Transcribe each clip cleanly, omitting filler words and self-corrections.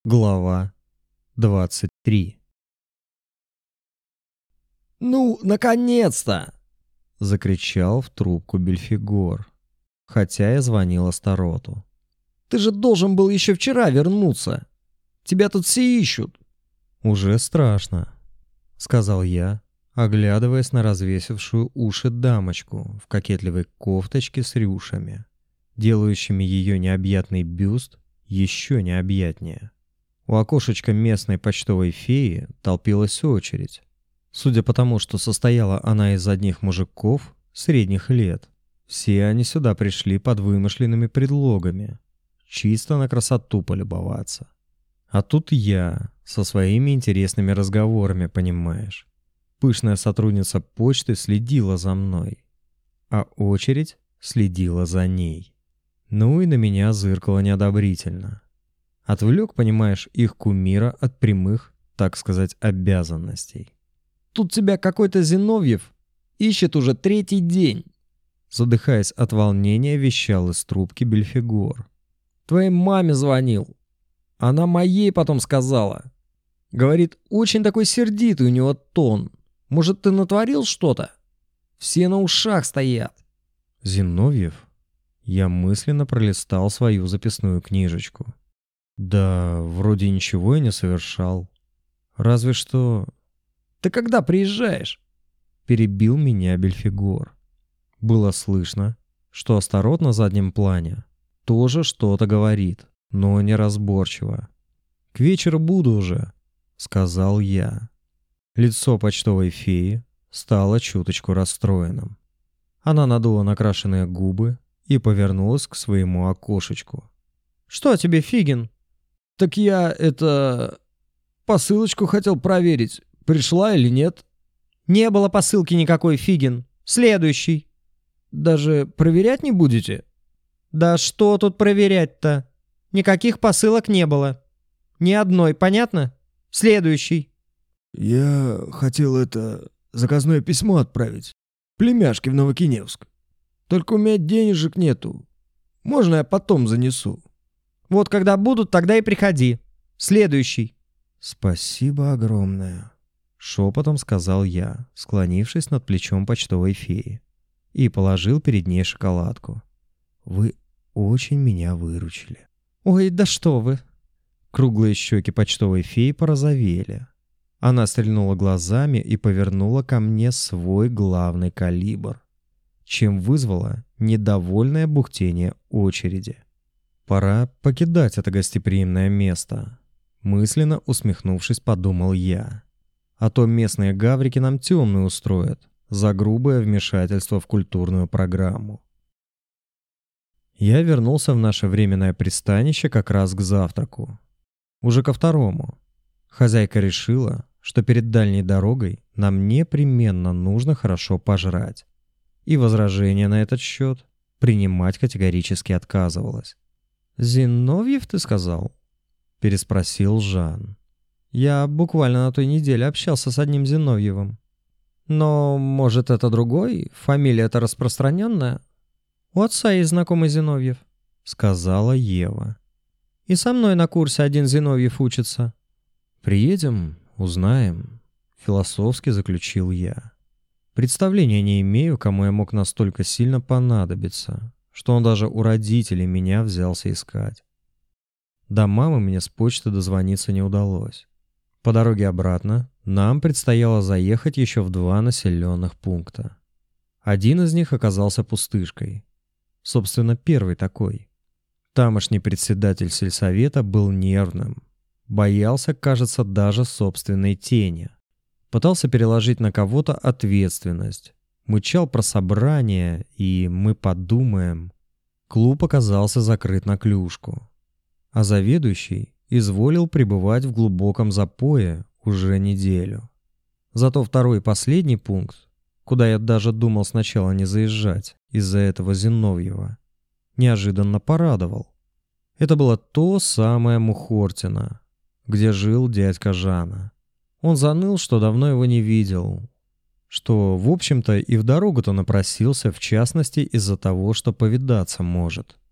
Глава 23. «Ну, наконец-то!» — закричал в трубку Бельфигор, хотя я звонил Астароту. «Ты же должен был еще вчера вернуться. Тебя тут все ищут». «Уже страшно», — сказал я, оглядываясь на развесившую уши дамочку в кокетливой кофточке с рюшами, делающими ее необъятный бюст еще необъятнее. У окошечка местной почтовой феи толпилась очередь. Судя по тому, что состояла она из одних мужиков средних лет, все они сюда пришли под вымышленными предлогами, чисто на красоту полюбоваться. А тут я со своими интересными разговорами, понимаешь. Пышная сотрудница почты следила за мной, а очередь следила за ней. Ну и на меня зыркало неодобрительно. Отвлек, понимаешь, их кумира от прямых, так сказать, обязанностей. «Тут тебя какой-то Зиновьев ищет уже третий день», — задыхаясь от волнения, вещал из трубки Бельфигор. «Твоей маме звонил. Она моей потом сказала. Говорит, очень такой сердитый у него тон. Может, ты натворил что-то? Все на ушах стоят». «Зиновьев?» Я мысленно пролистал свою записную книжечку. Да, вроде ничего я не совершал. Разве что... «Ты когда приезжаешь?» Перебил меня Бельфигор. Было слышно, что Астарот на заднем плане тоже что-то говорит, но неразборчиво. «К вечеру буду уже», — сказал я. Лицо почтовой феи стало чуточку расстроенным. Она надула накрашенные губы и повернулась к своему окошечку. «Что тебе, Фигин?» «Так я, посылочку хотел проверить, пришла или нет». «Не было посылки никакой, Фигин. Следующий». «Даже проверять не будете?» «Да что тут проверять-то? Никаких посылок не было. Ни одной, понятно? Следующий». «Я хотел заказное письмо отправить. Племяшке в Новокиневск. Только у меня денежек нету. Можно я потом занесу?» «Вот когда будут, тогда и приходи. Следующий». «Спасибо огромное», — шепотом сказал я, склонившись над плечом почтовой феи, и положил перед ней шоколадку. «Вы очень меня выручили». «Ой, да что вы!» Круглые щеки почтовой феи порозовели. Она стрельнула глазами и повернула ко мне свой главный калибр, чем вызвала недовольное бухтение очереди. «Пора покидать это гостеприимное место», — мысленно усмехнувшись, подумал я. «А то местные гаврики нам темную устроят за грубое вмешательство в культурную программу». Я вернулся в наше временное пристанище как раз к завтраку. Уже ко второму. Хозяйка решила, что перед дальней дорогой нам непременно нужно хорошо пожрать. И возражения на этот счет принимать категорически отказывалась. «Зиновьев, ты сказал?» — переспросил Жан. «Я буквально на той неделе общался с одним Зиновьевым. Но, может, это другой? Фамилия-то распространенная?» «У отца есть знакомый Зиновьев», — сказала Ева. «И со мной на курсе один Зиновьев учится». «Приедем, узнаем», — философски заключил я. Представления не имею, кому я мог настолько сильно понадобиться, что он даже у родителей меня взялся искать. До мамы мне с почты дозвониться не удалось. По дороге обратно нам предстояло заехать еще в 2 населенных пункта. Один из них оказался пустышкой. Собственно, первый такой. Тамошний председатель сельсовета был нервным. Боялся, кажется, даже собственной тени. Пытался переложить на кого-то ответственность. Мычал про собрание, и мы подумаем. Клуб оказался закрыт на клюшку. А заведующий изволил пребывать в глубоком запое уже неделю. Зато второй и последний пункт, куда я даже думал сначала не заезжать из-за этого Зиновьева, неожиданно порадовал. Это было то самое Мухортино, где жил дядька Жана. Он заныл, что давно его не видел, что, в общем-то, и в дорогу-то напросился, в частности, из-за того, что повидаться может.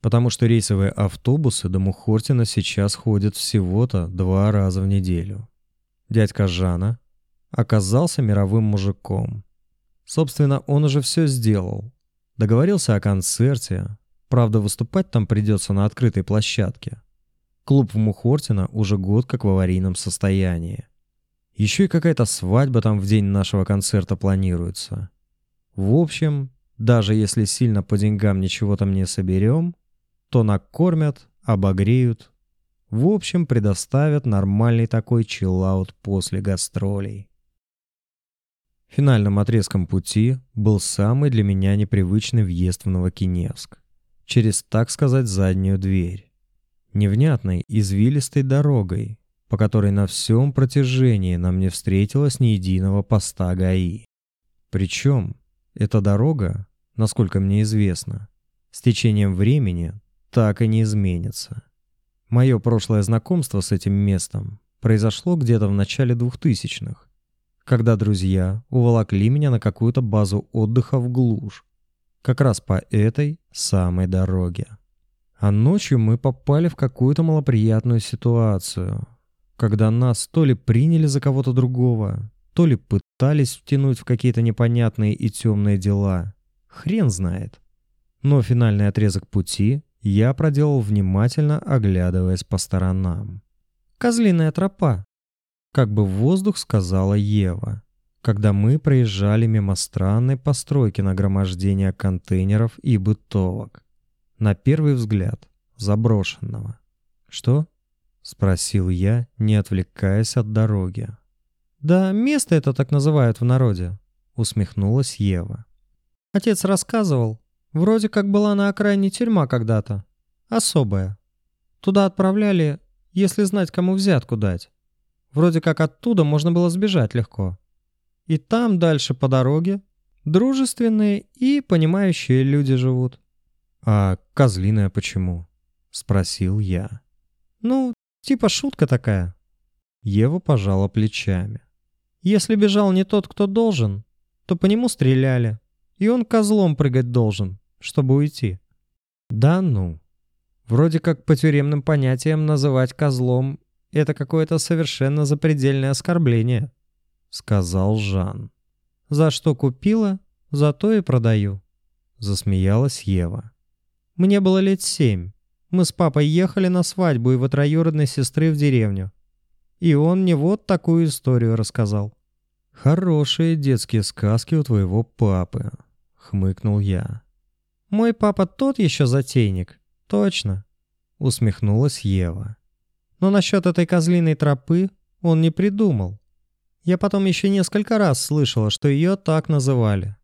потому что рейсовые автобусы до Мухортина сейчас ходят всего-то 2 раза в неделю. Дядька Жана оказался мировым мужиком. Собственно, он уже все сделал. Договорился о концерте. Правда, выступать там придется на открытой площадке. Клуб в Мухортино уже год как в аварийном состоянии. Еще и какая-то свадьба там в день нашего концерта планируется. В общем, даже если сильно по деньгам ничего там не соберем, то накормят, обогреют. В общем, предоставят нормальный такой чиллаут после гастролей. Финальным отрезком пути был самый для меня непривычный въезд в Новокиневск. Через, так сказать, заднюю дверь. Невнятной, извилистой дорогой, по которой на всем протяжении нам не встретилось ни единого поста ГАИ. Причем эта дорога, насколько мне известно, с течением времени так и не изменится. Мое прошлое знакомство с этим местом произошло где-то в начале 2000-х, когда друзья уволокли меня на какую-то базу отдыха в глушь, как раз по этой самой дороге. А ночью мы попали в какую-то малоприятную ситуацию, когда нас то ли приняли за кого-то другого, то ли пытались втянуть в какие-то непонятные и темные дела. Хрен знает. Но финальный отрезок пути я проделал внимательно, оглядываясь по сторонам. «Козлиная тропа», — как бы в воздух сказала Ева, когда мы проезжали мимо странной постройки нагромождения контейнеров и бытовок. На первый взгляд заброшенного. «Что?» — спросил я, не отвлекаясь от дороги. «Да место это так называют в народе», — усмехнулась Ева. «Отец рассказывал, вроде как была на окраине тюрьма когда-то. Особая. Туда отправляли, если знать, кому взятку дать. Вроде как оттуда можно было сбежать легко. И там дальше по дороге дружественные и понимающие люди живут». «А козлиная почему?» — спросил я. «Ну, типа шутка такая». Ева пожала плечами. «Если бежал не тот, кто должен, то по нему стреляли, и он козлом прыгать должен, чтобы уйти». «Да ну. Вроде как по тюремным понятиям называть козлом — это какое-то совершенно запредельное оскорбление», — сказал Жан. «За что купила, за то и продаю», — засмеялась Ева. «Мне было лет 7. Мы с папой ехали на свадьбу его троюродной сестры в деревню. И он мне вот такую историю рассказал». «Хорошие детские сказки у твоего папы», — хмыкнул я. «Мой папа тот еще затейник, точно», — усмехнулась Ева. «Но насчет этой козлиной тропы он не придумал. Я потом еще несколько раз слышала, что ее так называли».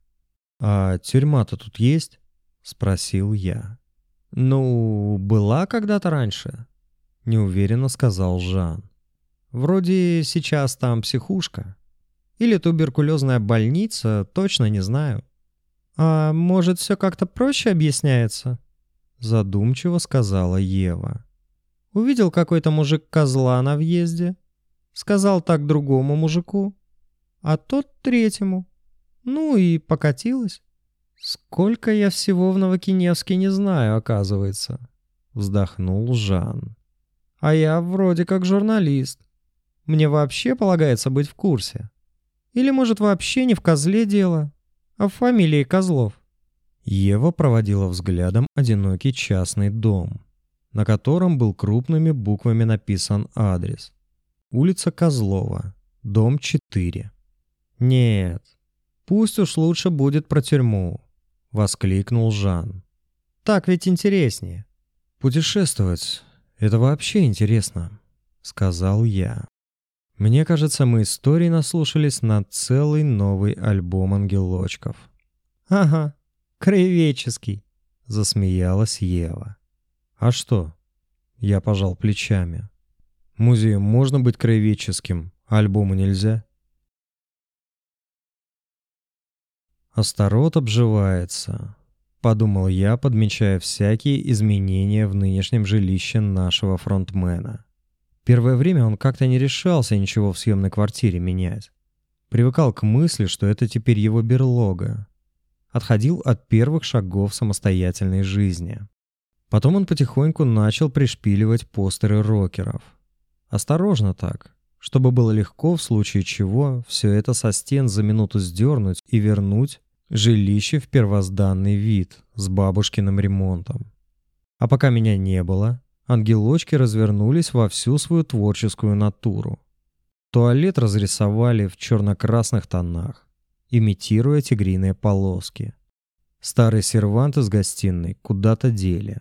«А тюрьма-то тут есть?» — спросил я. «Ну, была когда-то раньше», — неуверенно сказал Жан. «Вроде сейчас там психушка. Или туберкулезная больница, точно не знаю». «А может, все как-то проще объясняется?» — задумчиво сказала Ева. «Увидел какой-то мужик козла на въезде, сказал так другому мужику, а тот третьему. Ну и покатилась». «Сколько я всего в Новокиневске не знаю, оказывается», — вздохнул Жан. «А я вроде как журналист. Мне вообще полагается быть в курсе. Или, может, вообще не в козле дело, а в фамилии Козлов». Ева проводила взглядом одинокий частный дом, на котором был крупными буквами написан адрес. Улица Козлова, дом 4. «Нет, пусть уж лучше будет про тюрьму», — воскликнул Жан. «Так ведь интереснее». «Путешествовать — это вообще интересно», — сказал я. «Мне кажется, мы историй наслушались на целый новый альбом ангелочков». «Ага, краеведческий», — засмеялась Ева. «А что?» — я пожал плечами. «Музею можно быть краеведческим, а альбому нельзя?» «Астарот обживается», — подумал я, подмечая всякие изменения в нынешнем жилище нашего фронтмена. Первое время он как-то не решался ничего в съемной квартире менять. Привыкал к мысли, что это теперь его берлога. Отходил от первых шагов самостоятельной жизни. Потом он потихоньку начал пришпиливать постеры рокеров. Осторожно так, чтобы было легко в случае чего все это со стен за минуту сдернуть и вернуть жилище в первозданный вид с бабушкиным ремонтом. А пока меня не было, ангелочки развернулись во всю свою творческую натуру. Туалет разрисовали в черно-красных тонах, имитируя тигриные полоски. Старый сервант из гостиной куда-то дели.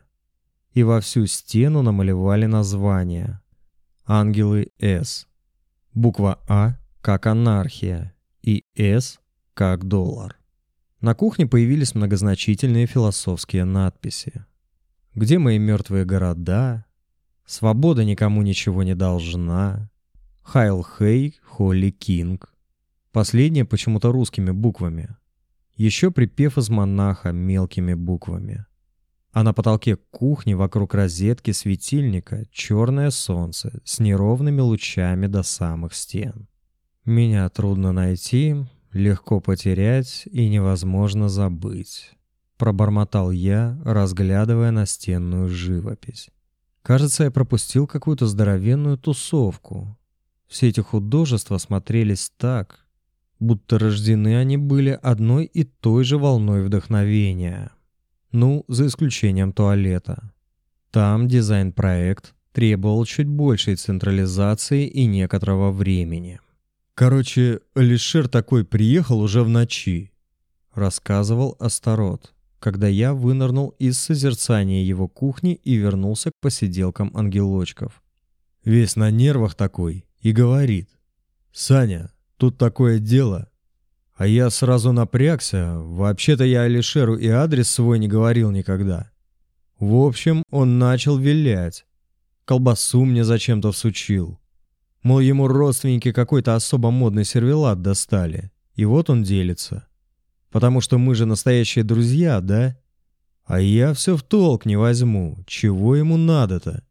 И во всю стену намалевали названия. Ангелы С. Буква А как анархия и С как доллар. На кухне появились многозначительные философские надписи. Где мои мертвые города? Свобода никому ничего не должна. Хайл Хей, Холли Кинг. Последнее почему-то русскими буквами. Еще припев из монаха мелкими буквами. А на потолке кухни вокруг розетки светильника черное солнце с неровными лучами до самых стен. Меня трудно найти, легко потерять и невозможно забыть. Пробормотал я, разглядывая настенную живопись. Кажется, я пропустил какую-то здоровенную тусовку. Все эти художества смотрелись так, будто рождены они были одной и той же волной вдохновения. Ну, за исключением туалета. Там дизайн-проект требовал чуть большей централизации и некоторого времени. Короче, Алишер такой приехал уже в ночи, рассказывал Астарот, когда я вынырнул из созерцания его кухни и вернулся к посиделкам ангелочков. Весь на нервах такой и говорит: «Саня, тут такое дело». А я сразу напрягся, вообще-то я Алишеру и адрес свой не говорил никогда. В общем, он начал вилять. Колбасу мне зачем-то всучил. Мол, ему родственники какой-то особо модный сервелат достали, и вот он делится. Потому что мы же настоящие друзья, да? А я все в толк не возьму, чего ему надо-то?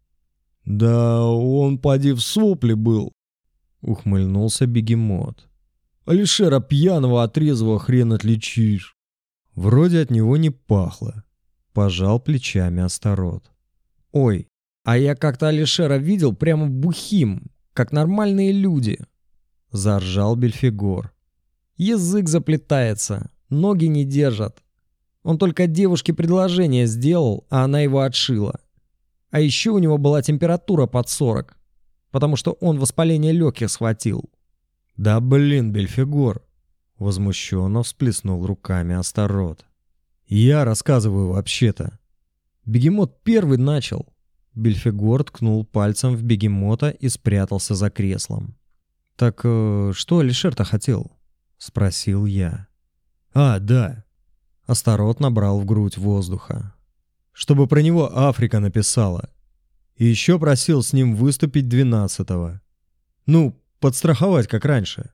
Да он поди в сопле был, ухмыльнулся бегемот. Алишера пьяного от трезвого хрен отличишь. Вроде от него не пахло. Пожал плечами Астарот. Ой, а я как-то Алишера видел прямо бухим, как нормальные люди. Заржал Бельфигор. Язык заплетается, ноги не держат. Он только девушке предложение сделал, а она его отшила. А еще у него была температура под 40, потому что он воспаление легких схватил. Да блин, Бельфигор, возмущенно всплеснул руками Астарот. Я рассказываю вообще-то. Бегемот первый начал. Бельфигор ткнул пальцем в бегемота и спрятался за креслом. Так что Алишер-то хотел? Спросил я. А, да. Астарот набрал в грудь воздуха. Чтобы про него Африка написала. И еще просил с ним выступить 12-го. Ну, подстраховать, как раньше.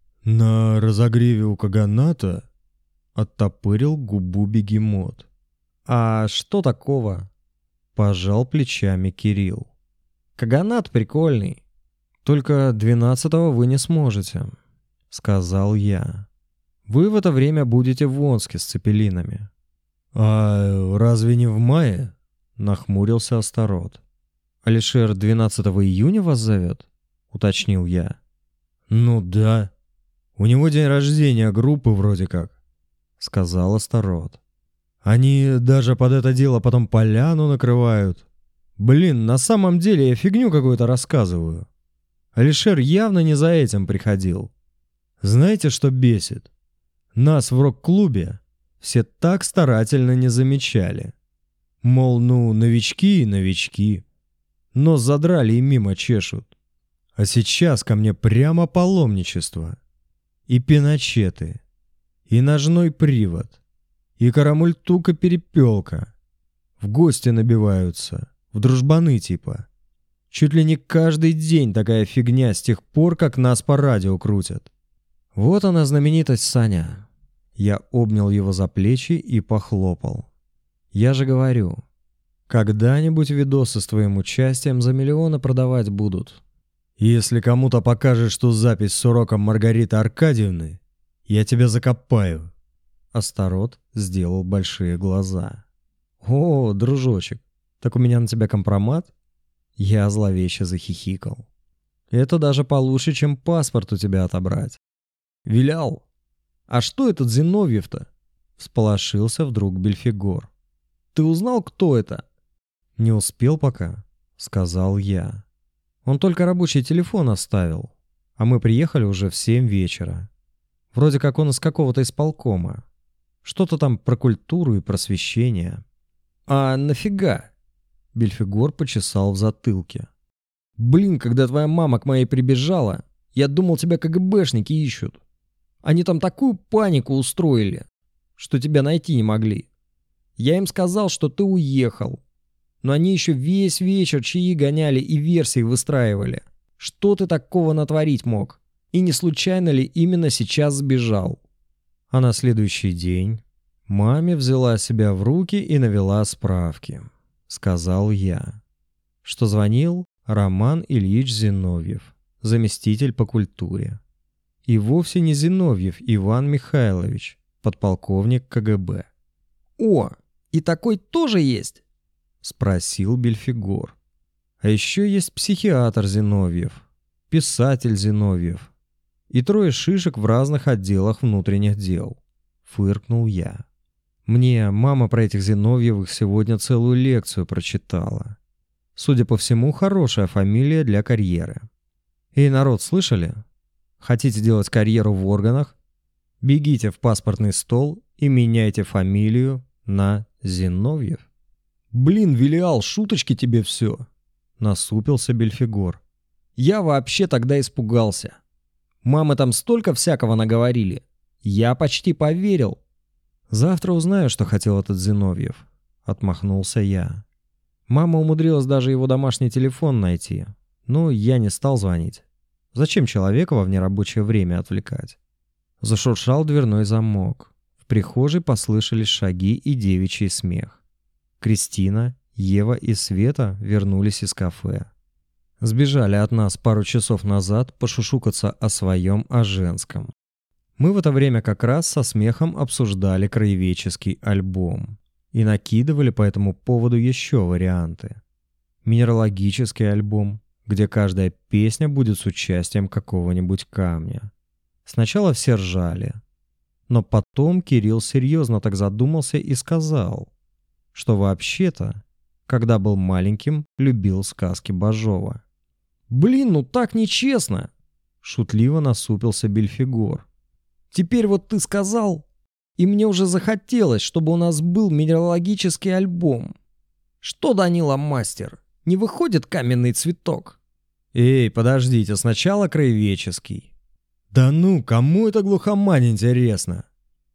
На разогреве у Каганата оттопырил губу бегемот. А что такого? Пожал плечами Кирилл. Каганат прикольный. Только 12-го вы не сможете, сказал я. Вы в это время будете в Омске с цепелинами. А разве не в мае? Нахмурился Астарот. Алишер 12 июня вас зовет? Уточнил я. Ну да. У него день рождения группы вроде как, сказал Астарот. Они даже под это дело потом поляну накрывают. Блин, на самом деле я фигню какую-то рассказываю. Алишер явно не за этим приходил. Знаете, что бесит? Нас в рок-клубе все так старательно не замечали. Мол, ну, новички и новички. Нос задрали и мимо чешут. А сейчас ко мне прямо паломничество. И пиночеты, и ножной привод, и карамультука-перепелка. В гости набиваются, в дружбаны типа. Чуть ли не каждый день такая фигня с тех пор, как нас по радио крутят. Вот она знаменитость, Саня. Я обнял его за плечи и похлопал. Я же говорю, когда-нибудь видосы с твоим участием за миллионы продавать будут. Если кому-то покажешь ту запись с уроком Маргариты Аркадьевны, я тебя закопаю. Астарот сделал большие глаза. О, дружочек, Так у меня на тебя компромат? Я зловеще захихикал. Это даже получше, чем паспорт у тебя отобрать. Вилял. А что этот Зиновьев-то? Всполошился вдруг Бельфигор. Ты узнал, кто это? Не успел пока, сказал я. Он только рабочий телефон оставил, а мы приехали уже в 7 вечера. Вроде как он из какого-то исполкома. Что-то там про культуру и просвещение. А нафига? Бельфигор почесал в затылке. Блин, когда твоя мама к моей прибежала, я думал, тебя КГБшники ищут. Они там такую панику устроили, что тебя найти не могли. Я им сказал, что ты уехал. Но они еще весь вечер чаи гоняли и версии выстраивали. Что ты такого натворить мог? И не случайно ли именно сейчас сбежал? А на следующий день маме взяла себя в руки и навела справки. Сказал я, что звонил Роман Ильич Зиновьев, заместитель по культуре. И вовсе не Зиновьев Иван Михайлович, подполковник КГБ. О, и такой тоже есть? Спросил Бельфигор. А еще есть психиатр Зиновьев, писатель Зиновьев и 3 шишек в разных отделах внутренних дел. Фыркнул я. Мне мама про этих Зиновьевых сегодня целую лекцию прочитала. Судя по всему, хорошая фамилия для карьеры. Эй, народ, слышали? Хотите делать карьеру в органах? Бегите в паспортный стол и меняйте фамилию на Зиновьев. Блин, Вилиал, шуточки тебе все. Насупился Бельфигор. Я вообще тогда испугался. Мамы там столько всякого наговорили. Я почти поверил. Завтра узнаю, что хотел этот Зиновьев. Отмахнулся я. Мама умудрилась даже его домашний телефон найти. Но я не стал звонить. Зачем человека во внерабочее время отвлекать? Зашуршал дверной замок. В прихожей послышались шаги и девичий смех. Кристина, Ева и Света вернулись из кафе. Сбежали от нас пару часов назад пошушукаться о своем, о женском. Мы в это время как раз со смехом обсуждали краеведческий альбом и накидывали по этому поводу еще варианты. Минералогический альбом, где каждая песня будет с участием какого-нибудь камня. Сначала все ржали, но потом Кирилл серьезно так задумался и сказал, что вообще-то, когда был маленьким, любил сказки Бажова. «Блин, ну так нечестно!» — шутливо насупился Бельфигор. «Теперь вот ты сказал, и мне уже захотелось, чтобы у нас был минералогический альбом. Что, Данила мастер, не выходит каменный цветок?» «Эй, подождите, сначала краеведческий». «Да ну, кому это глухомань интересно?»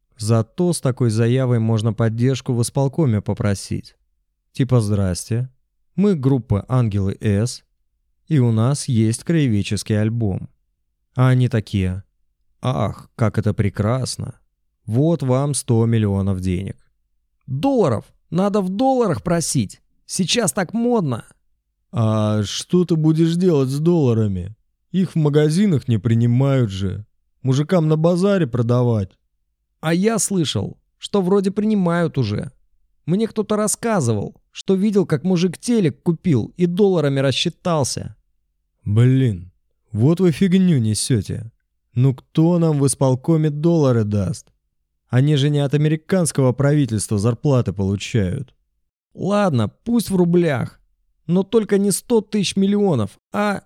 Зато с такой заявой можно поддержку в исполкоме попросить. Типа «Здрасте, мы группа «Ангелы С», и у нас есть краеведческий альбом». А они такие: «Ах, как это прекрасно! Вот вам 100 миллионов денег». «Долларов! Надо в долларах просить! Сейчас так модно!» «А что ты будешь делать с долларами? Их в магазинах не принимают же. Мужикам на базаре продавать». «А я слышал, что вроде принимают уже. Мне кто-то рассказывал, что видел, как мужик телек купил и долларами рассчитался». «Блин, вот вы фигню несете. Ну кто нам в исполкоме доллары даст? Они же не от американского правительства зарплаты получают». «Ладно, пусть в рублях, но только не 100 тысяч миллионов, а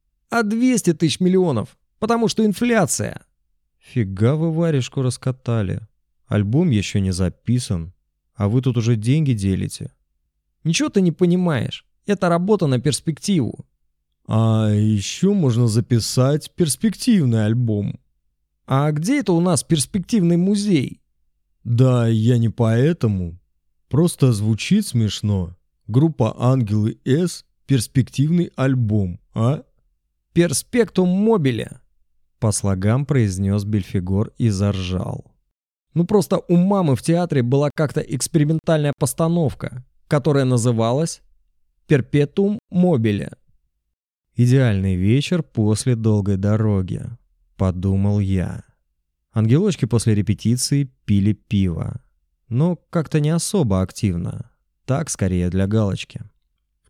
200 тысяч миллионов, потому что инфляция». «Фига вы варежку раскатали. Альбом еще не записан, а вы тут уже деньги делите». «Ничего ты не понимаешь. Это работа на перспективу». «А еще можно записать перспективный альбом». «А где это у нас перспективный музей?» «Да, я не поэтому. Просто звучит смешно. Группа «Ангелы С», перспективный альбом, а?» «Перспектум мобиле», по слогам произнес Бельфигор и заржал. «Ну просто у мамы в театре была как-то экспериментальная постановка, которая называлась «Перпетум мобиле». «Идеальный вечер после долгой дороги», — подумал я. Ангелочки после репетиции пили пиво, но как-то не особо активно, так скорее для галочки.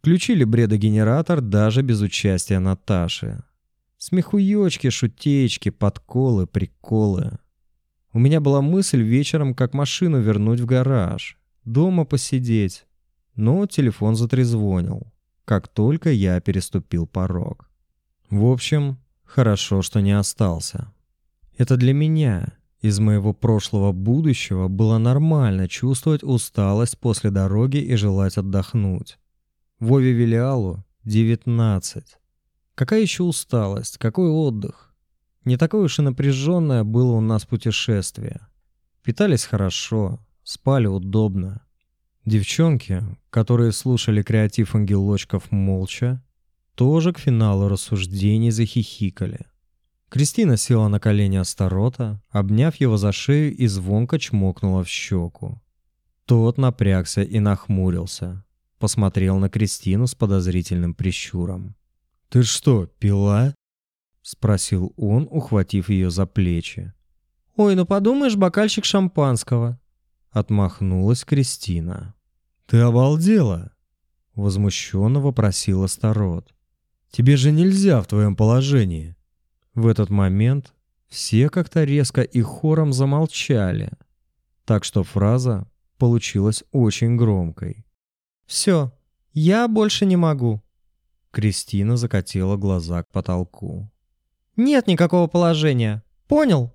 Включили бредогенератор даже без участия Наташи. Смехуёчки, шутеечки, подколы, приколы. У меня была мысль вечером как машину вернуть в гараж, дома посидеть. Но телефон затрезвонил, как только я переступил порог. В общем, хорошо, что не остался. Это для меня, из моего прошлого будущего, было нормально чувствовать усталость после дороги и желать отдохнуть. Вове Велиалу 19. Какая еще усталость, какой отдых? Не такое уж и напряженное было у нас путешествие. Питались хорошо, спали удобно. Девчонки, которые слушали креатив ангелочков молча, тоже к финалу рассуждений захихикали. Кристина села на колени Астарота, обняв его за шею и звонко чмокнула в щеку. Тот напрягся и нахмурился, посмотрел на Кристину с подозрительным прищуром. «Ты что, пила?» — спросил он, ухватив ее за плечи. «Ой, ну подумаешь, бокальчик шампанского», — отмахнулась Кристина. «Ты обалдела?» — возмущенно вопросил Астарот. «Тебе же нельзя в твоем положении». В этот момент все как-то резко и хором замолчали, так что фраза получилась очень громкой. «Все, я больше не могу». Кристина закатила глаза к потолку. «Нет никакого положения. Понял?»